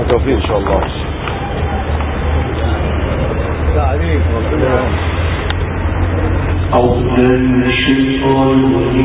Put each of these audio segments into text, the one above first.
توفيق ان شاء الله. تعليق ربنا أعوذ بالله من الشيطان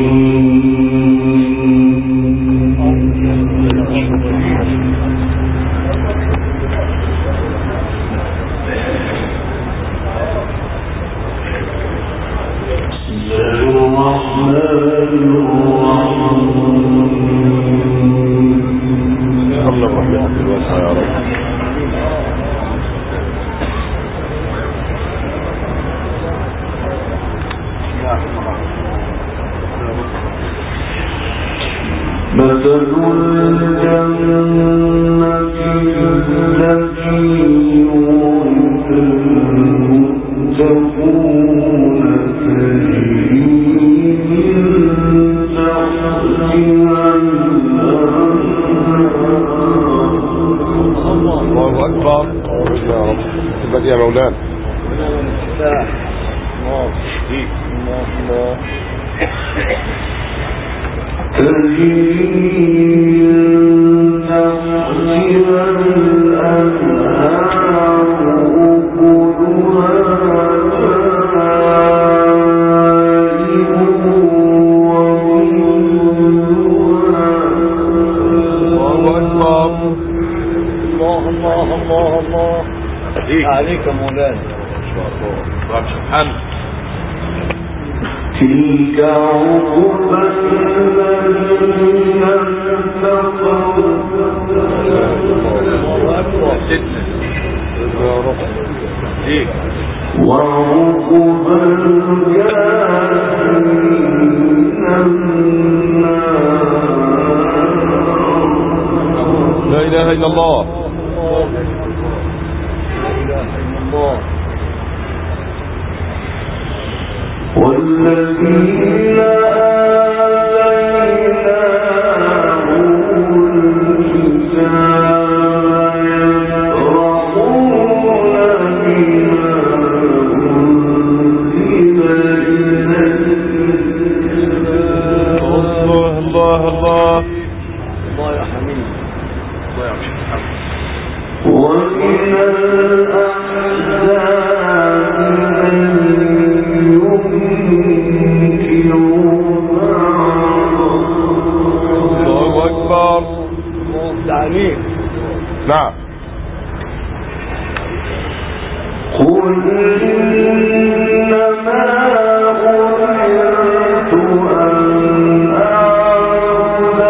عليك مولانا. تلك عقبى الذين اتقوا وعقبى الكافرين لا اله الا الله. والذين آتيناهم الكتاب يفرحون بما أنزل إليك. الله الله الله الله يا حميد. الله يا شيخ محمد. ومن الأحزاب نعم. قل إنما أمرت أن أعبد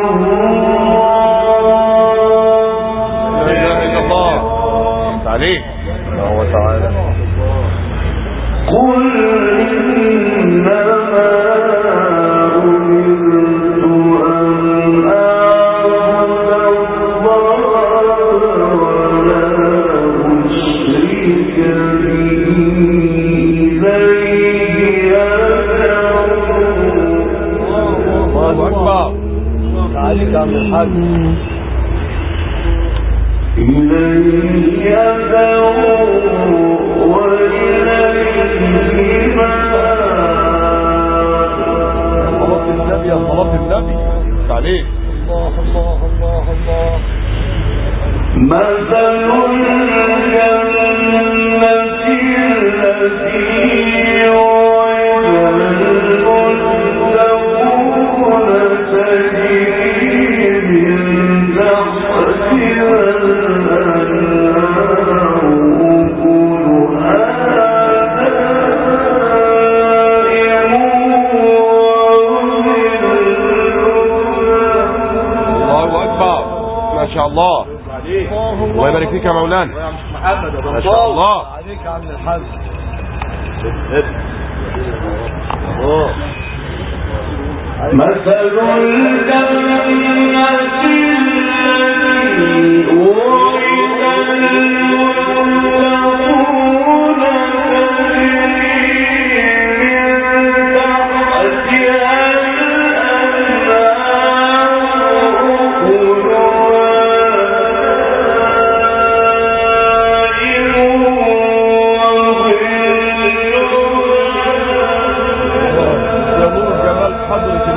الله. لا إله إلا الله. تعليق الله تعالى. قل إنما عليك عم الحاج. إليه يدعو وإليه مآب. صلاة النبي يا صلاة النبي. تعليق الله الله الله الله. مثل الجنة التي وعد المتقون تجري من تحتها الأنهار أكلها دائم الله أكبر. ما شاء الله. الله يبارك فيك يا مولانا. ما شاء الله. عليك يا عم الحاج. مثل الجنة التي وعد المتقون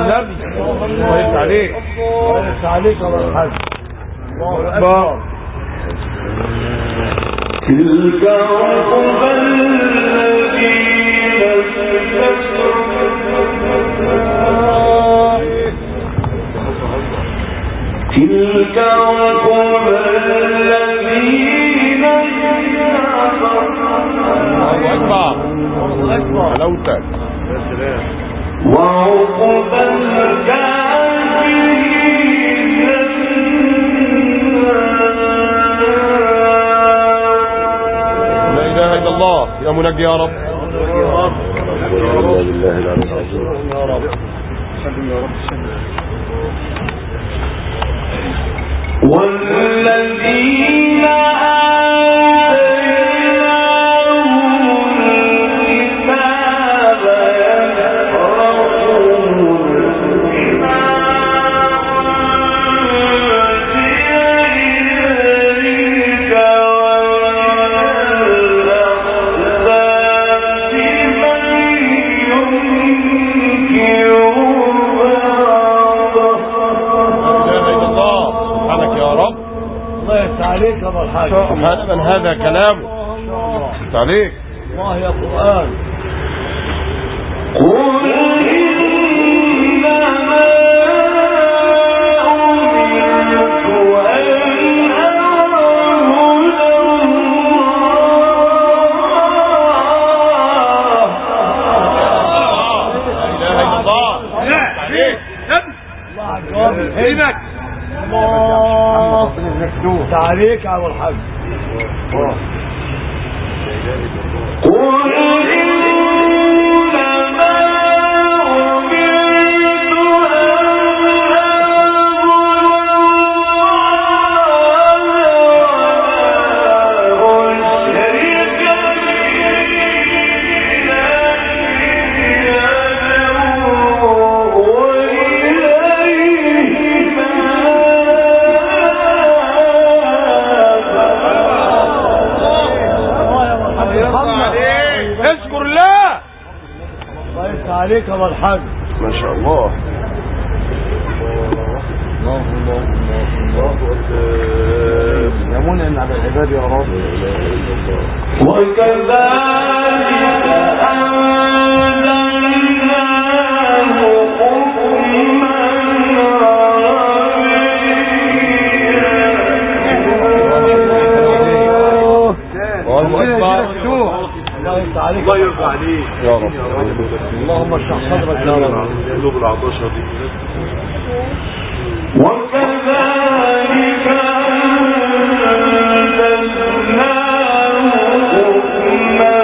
عليك يا الحاج. الله أكبر. تلك عقبى الذين استكبروا تلك عقبى الذين حلاوتك وعقبى الكافرين لا اله الا الله يا منجي يا رب. بالله العلي العظيم يا رب. والذين هذا من هذا كلامه عليك الله يا قرآن. عليك على الحج. عليك والحج ما شاء الله. الله يا منعم على العباد يا رب. وكذلك أنزلناه حكما عربيا. الله يرضى عليك يا رب. اللهم اشرح صدرك يا رب. قلوب العطشة دي. وكذلك أنزلناه حكما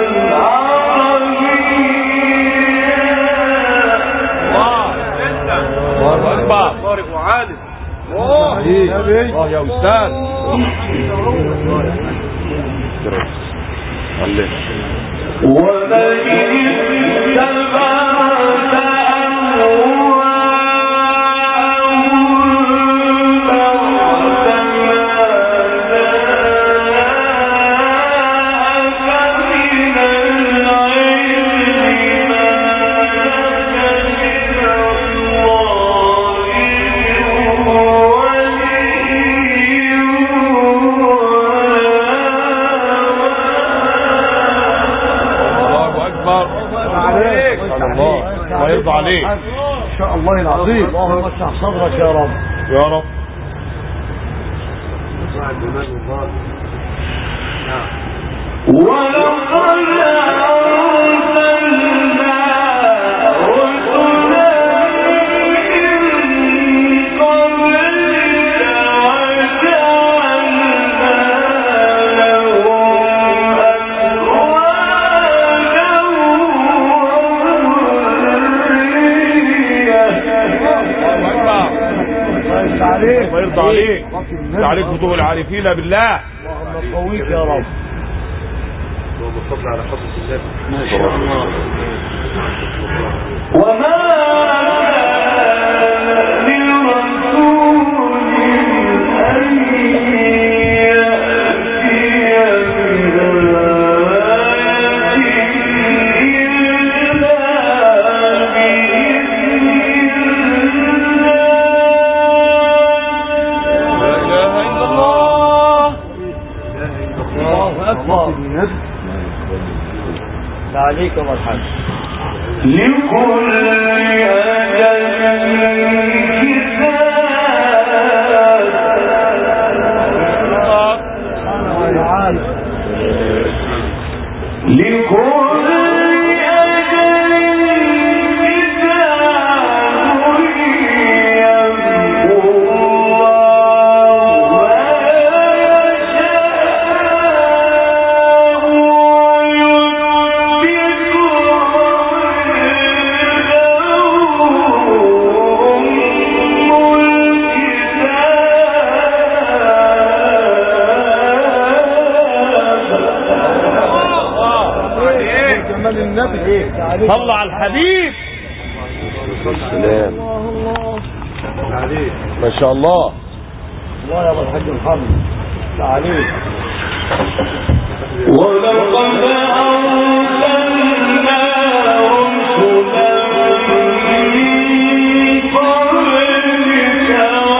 عربيا. الله أكبر. طارق وعالم. الله يا أستاذ. ولئن اتبعت أهواءهم بعد ما جاءك من العلم ما لك من الله عليك الله ويرضى عليك ان شاء الله العظيم. اللهم اشرح صدرك يا رب يا رب. ولقد أرسلنا رسلا من قبلك وجعلنا لهم أزواجا وذرية. ويرضى عليك. عليك فتوح العارفين بالله. اللهم قويك يا رب. اللهم صل على حضرة النبي. ما شاء الله. وما كان لرسول أن يأتي بآية إلا بإذن الله. لا إله إلا الله. عليك يا الحاج. لكل أجل كتاب لكل أجل كتاب يمحو الله ما يشاء النبي صلى على الحبيب. سلام. ما شاء الله. الله يا ابو الحاج محمد عليك. ولقد أرسلنا رسلا من قبلك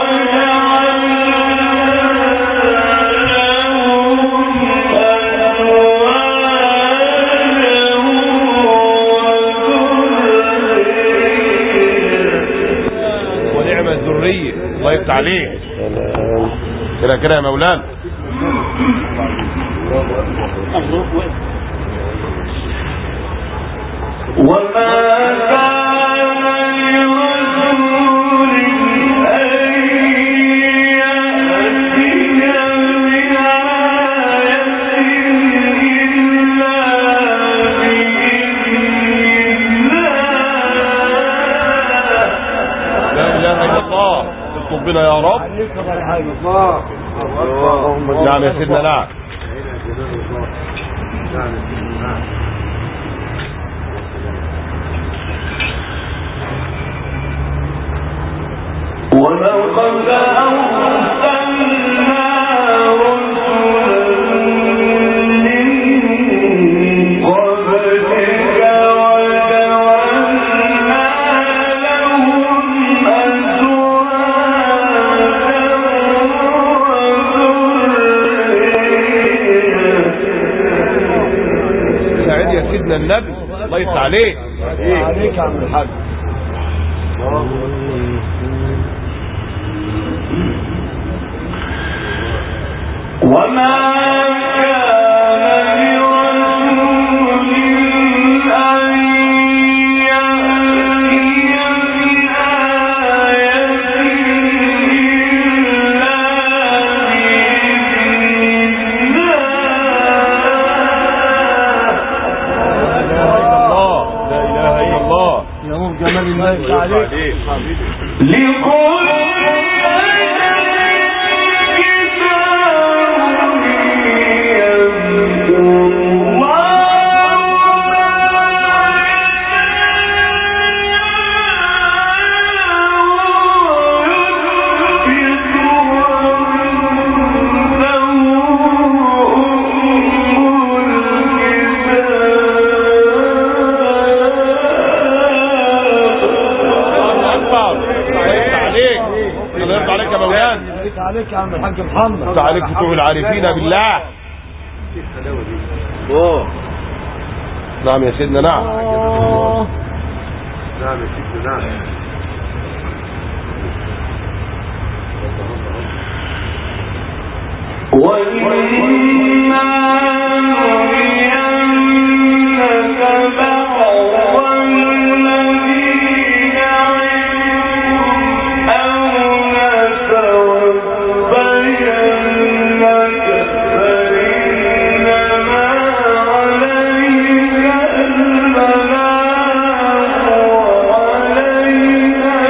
ونعم الذرية. الله يفتح عليك. كده كده يا مولانا. وما كان لرسول أن يأتي بآية إلا بإذن الله. لا إله إلا الله. اطلب بنا يا رب. عليك يا الحاج. نعم يا سيدنا. نعم. ولقد أرسلنا رسلا من قبلك وجعلنا لهم أزواجا وذرية. سعيد يا سيدنا النبي. الله يفتح عليك. عليك يا عم الحاج. وما كان لرسول أن يأتي بآية إلا بإذن الله. لا إله إلا الله. يا نور جمال النبي عليك. لكل عليك يا عم الحاج محمد. عليك فتوح العارفين بالله. نعم يا سيدنا. نعم. نعم يا سيدنا. نعم. وإما نرينك بعض الذي نعدهم أو نتوفينك فإنما عليك البلاغ وعلينا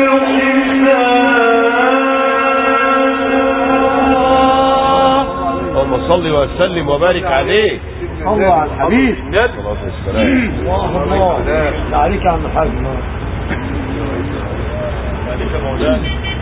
الحساب. اللهم صل وسلم وبارك عليه. صلى على الحبيب. صلاة والسلام. الله الله. لا عليك يا عم الحاج. عليك يا مولانا.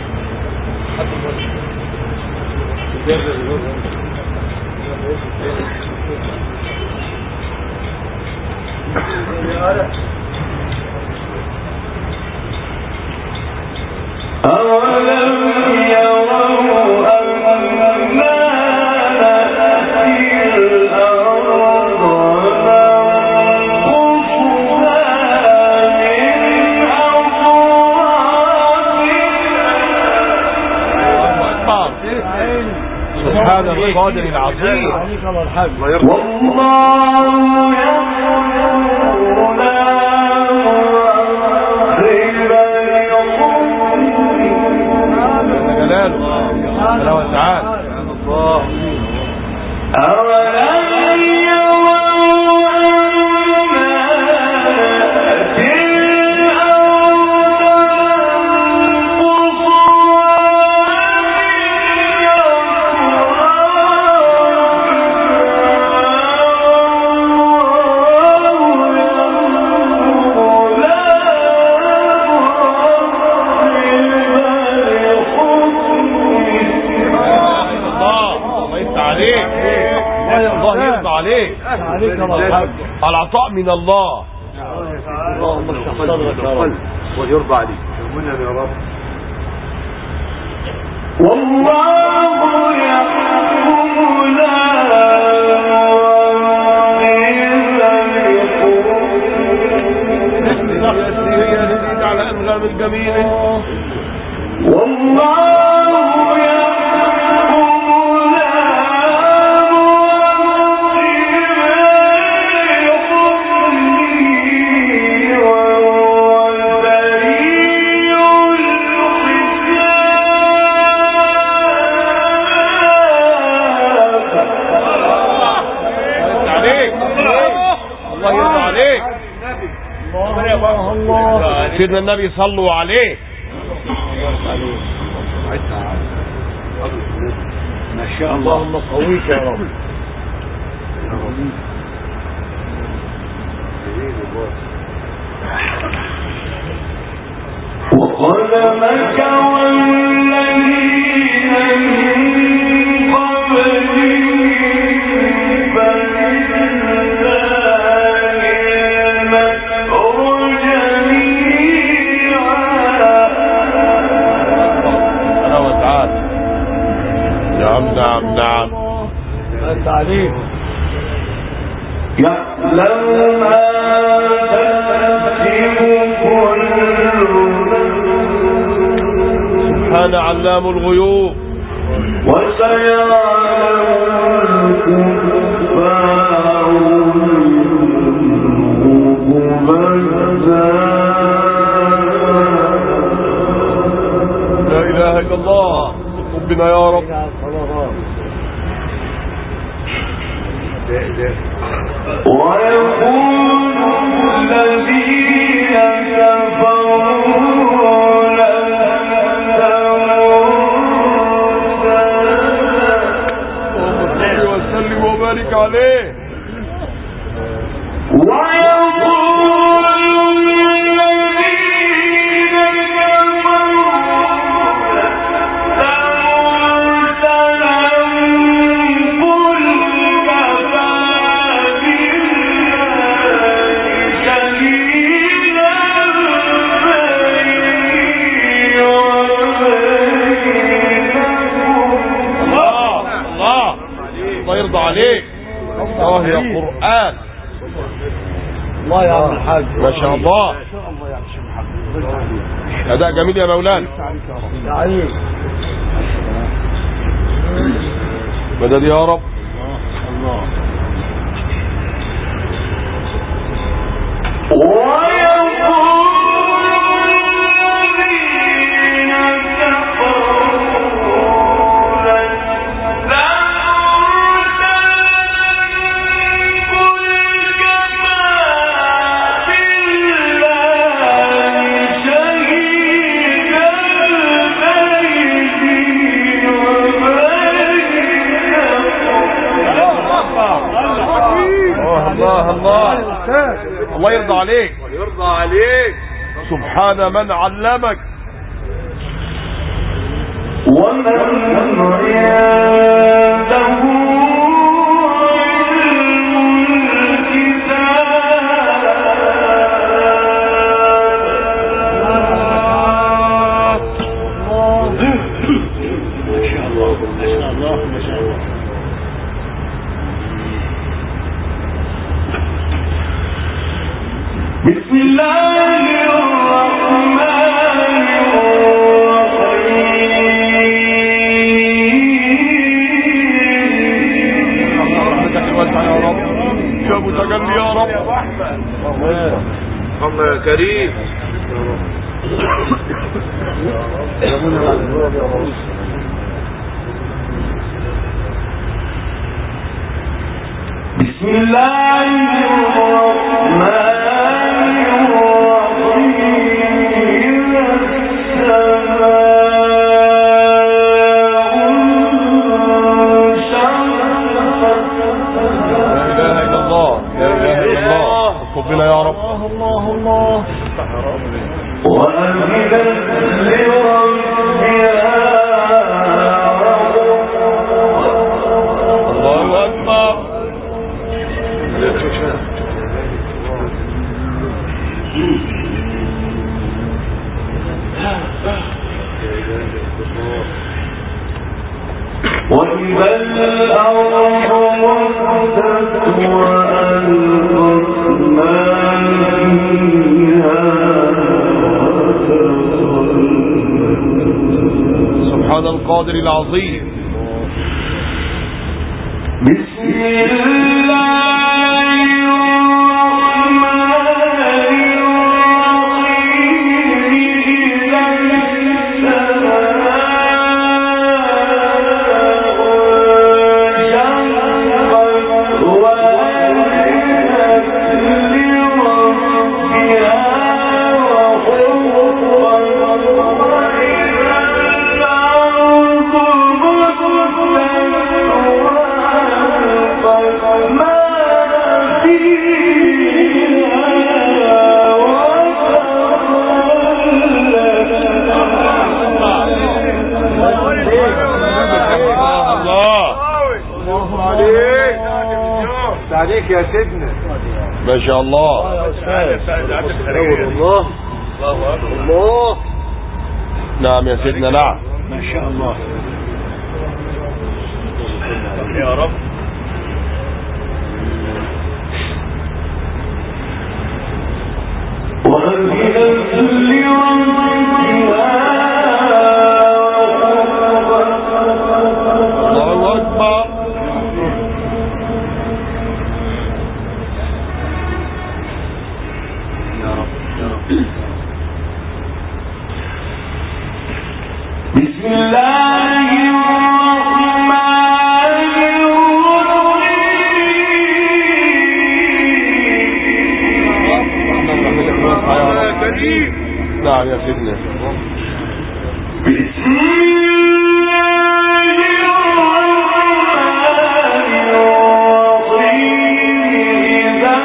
أولم يروا أنا نأتي الأرض ننقصها سبحان القادر العظيم. عليك الله الحاج. والله يقول لا جلاله سبحانه وتعالى. العطاء من الله. اللهم اشرح صدرك يا رب ويرضى عليك. يا رب. والله يحكم لا على أنغام الجميل. والله سيدنا النبي صلوا عليه. ما شاء الله. اللهم قويك يا رب. وقد مكروا الذين من قبلهم نعم. أنت عليك. يعلم ما تكسب كل سبحان علام الغيوب. وسيعلم الكفار لا إله إلا الله. ربنا يا رب. ويقول الذين كفروا وسلم وبارك عليه. عليك. الله يا قرآن. الله يا عم الحاج. ما شاء الله. أداء جميل يا مولانا. يا عليك. مدد يا رب. الله. الله يرضى عليك. ويرضى عليك. سبحان من علمك. ومن عنده بسم الله الرحمن الرحيم كريم. بسم الله الرحمن ربنا يا رب. الله الله وأذنت لربها الله أكبر. وإذا الأرض مدت وألقت ما فيها سبحان القادر العظيم. بسم الله عليك يا سيدنا. ما شاء الله. الله الله. نعم يا سيدنا. نعم ما شاء الله يا رب. الله أكبر. بسم الله الرحمن الرحيم. نعم يا سيدنا. بسم الله الرحمن الرحيم. إذا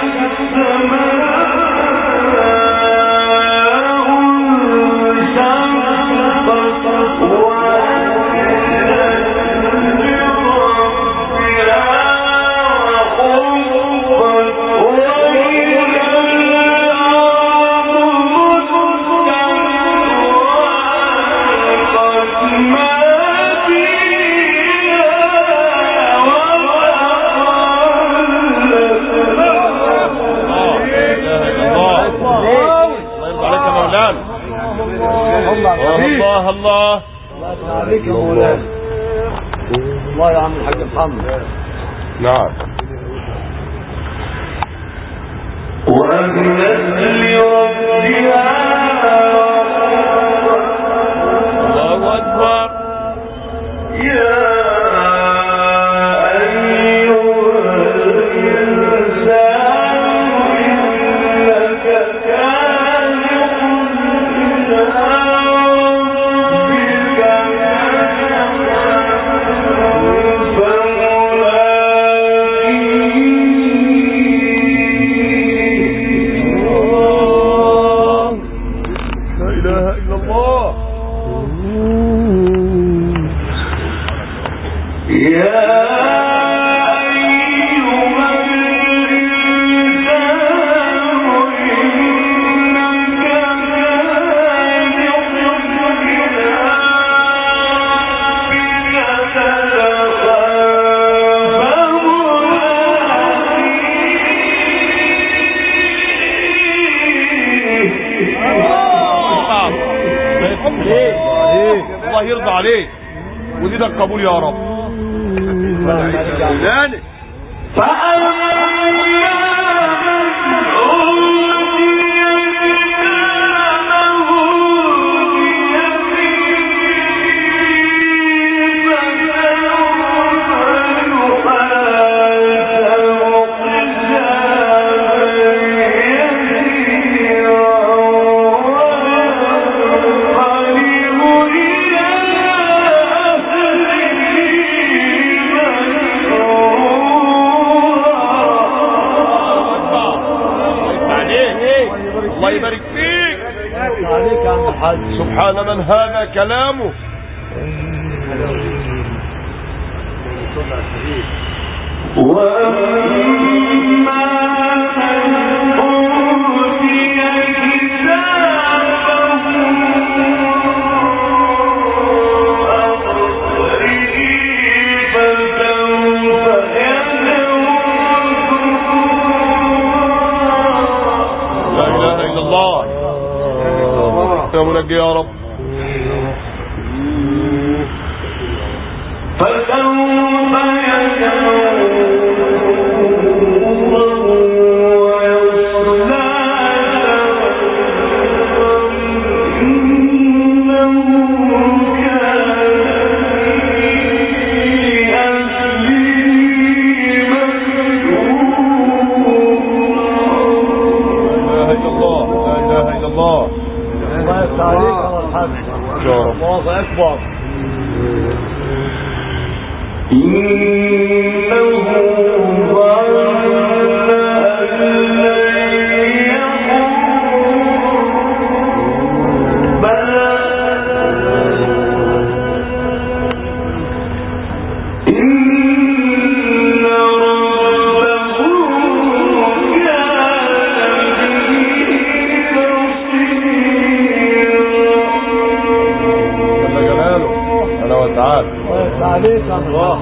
الله الله عليك يا مولانا. الله يا عم الحاج محمد. نعم. وأذنت لربها الله أكبر. يا الله يرضى عليك وزيدك قبول يا رب. فأما من أوتي سبحان من هذا كلامه. يا منجي يا رب. الله أكبر. عليك الله.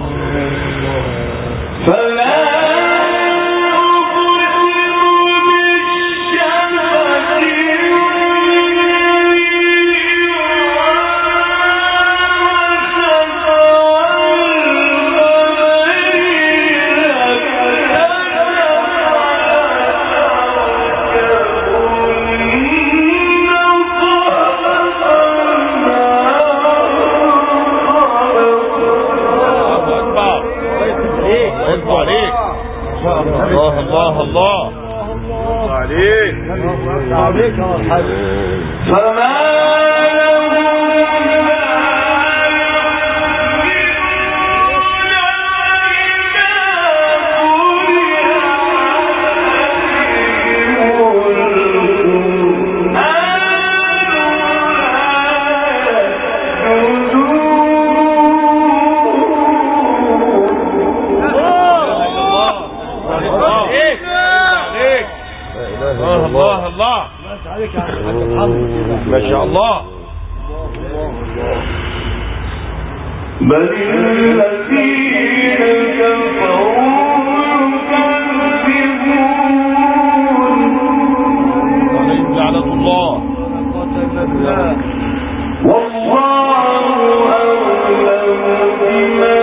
الله الله عليك عليك يا الحاج. الله الله ما شاء الله. بل الذين كفروا يكذبون عليهم لعنة الله. والله أعلم بما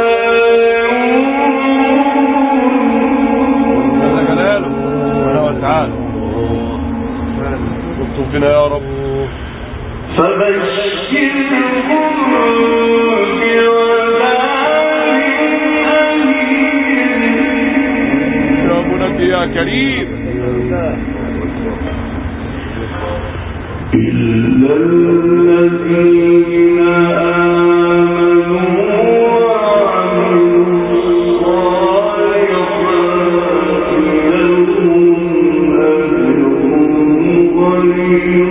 جل جلاله سبحانه وتعالى. اكتب بنا يا رب. فبشرهم بعذاب أليم. يا منجي يا كريم. إلا الذين آمنوا وعملوا الصالحات لهم أجر غير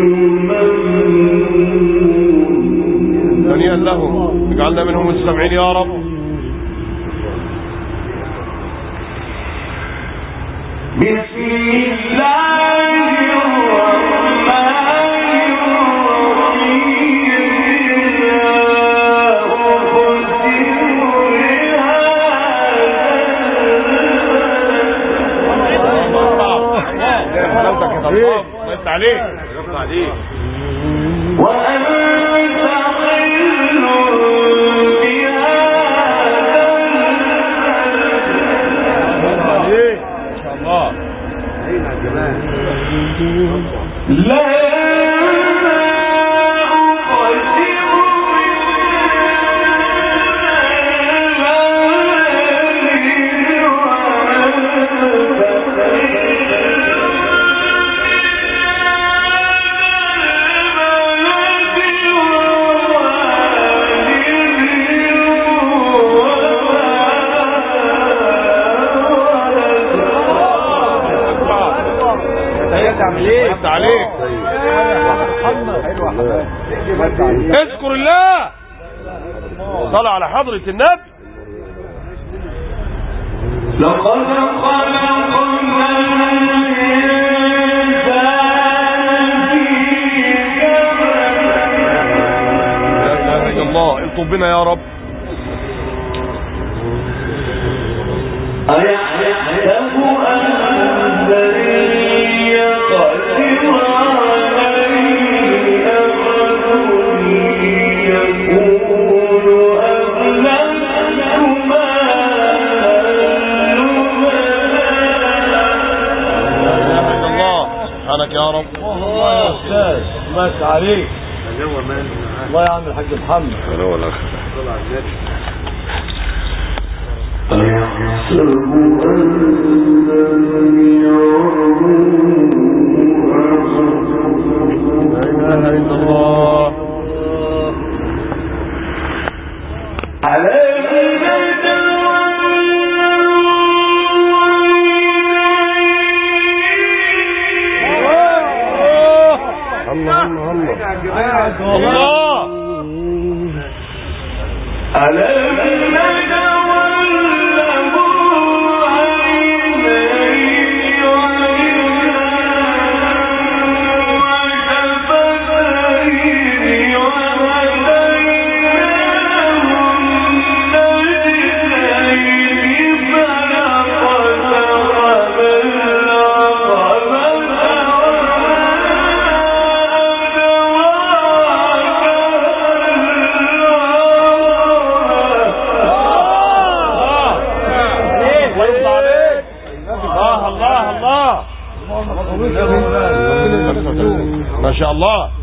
ممنون. هنيئا لهم، اجعلنا منهم السامعين يا رب. بسم الله الرحمن الرحيم. عليك عليك. وأنت حل عليك ما شاء الله. لا عليك. محمد حلوة. اذكر الله، صلى على حضرة النبي. لقد خلقنا الله الطب بنا يا رب. أيحسب أن لن يقدر عليه أحد يقول أهلكت مالا الله سبحانك يا رب. الله يا أستاذ، الله يفتح عليك. الله يا عم الحاج محمد. هو الأخ أيحسب أن لن يره لا إله إلا الله. ما شاء الله.